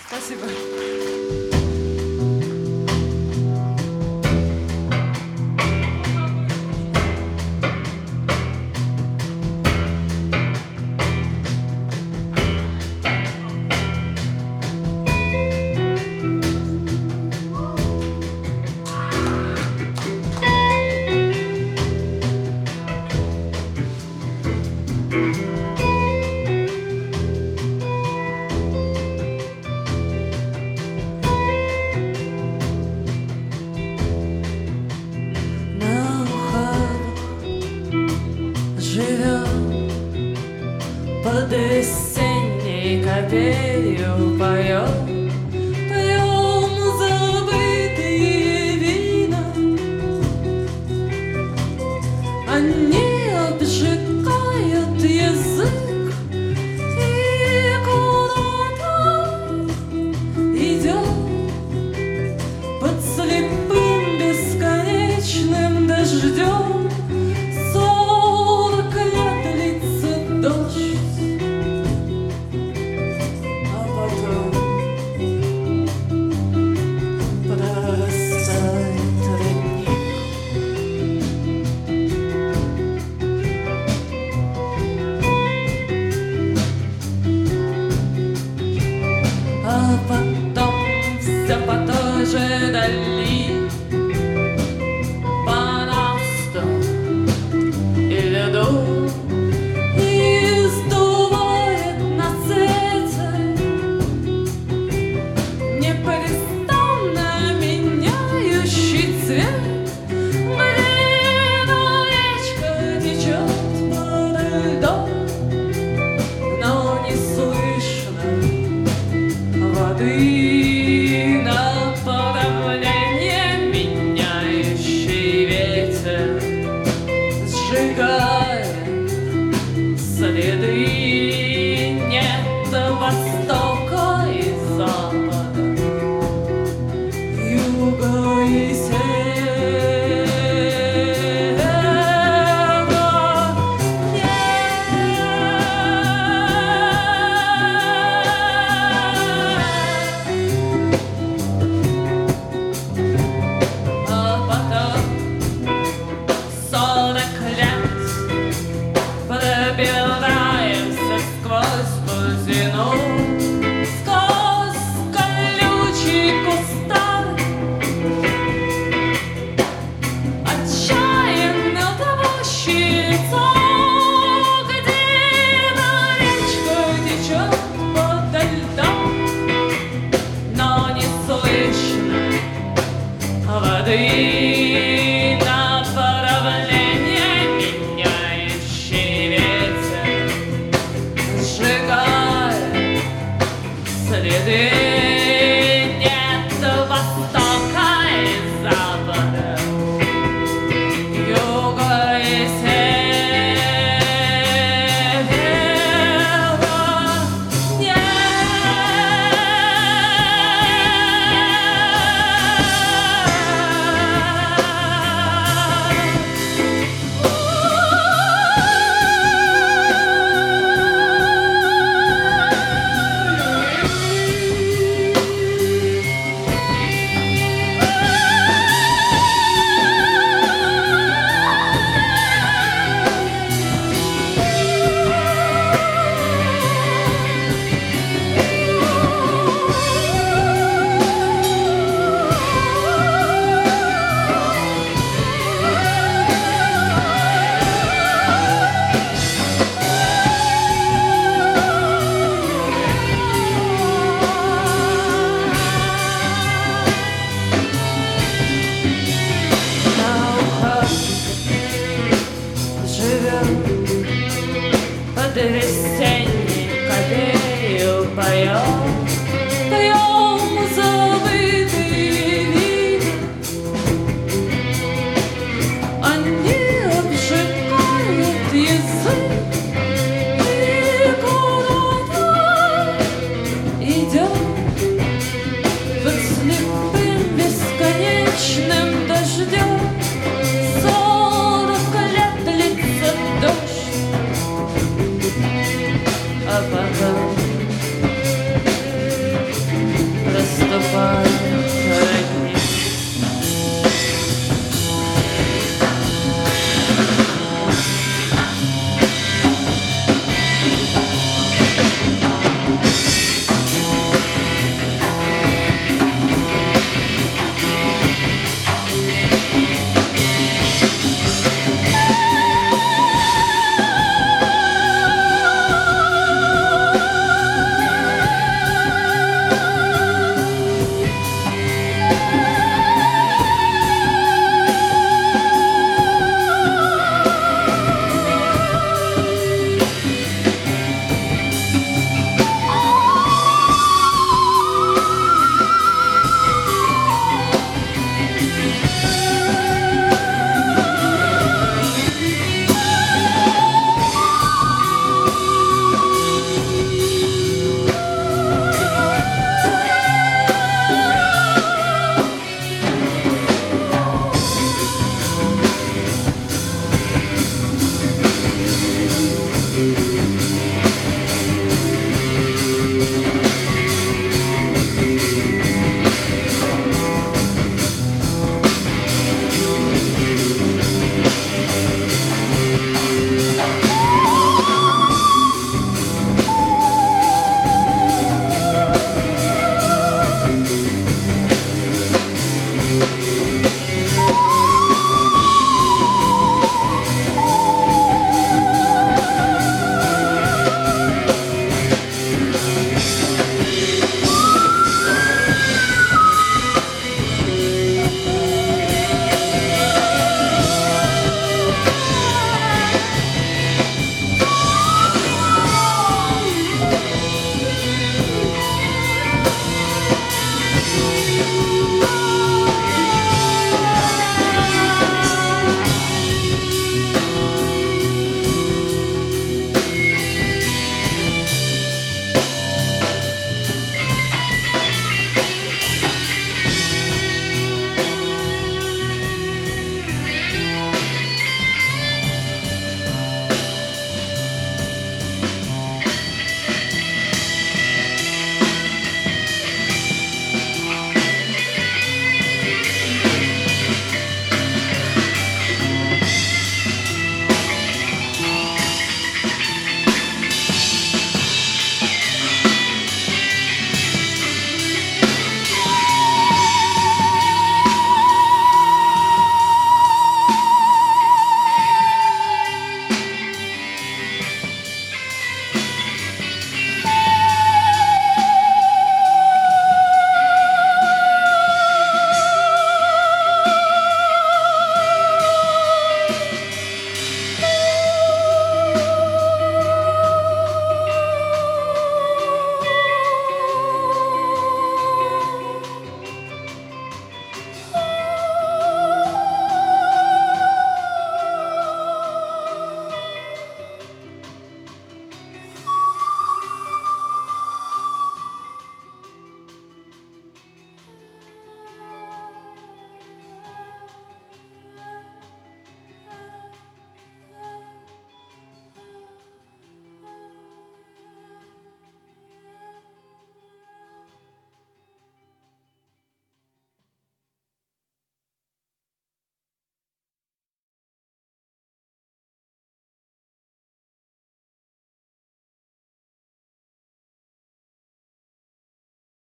Спасибо. Живем под весенней капелью, поем, поем забытые вина. Они обжигают язык, и куда-то идем под слепым бесконечным дождем. А потом все по той же дали, по насту и льду, и сдувает на свете непрестанно меняющий цвет. Блин, речка течет под льдом, но не слышно воды на подавление. Меняющий ветер сжигает следы. Нет востока и запада, юга и севера. Пробираемся сквозь бузину, сквозь колючий кустарник, отчаянно товщится, где-то речка течет подо льдом, но не слышно воды на подавление. Меняющий ветер сжигает следы. Нет востока и запада, юга и севера. Нет. Под весенней капелью поем.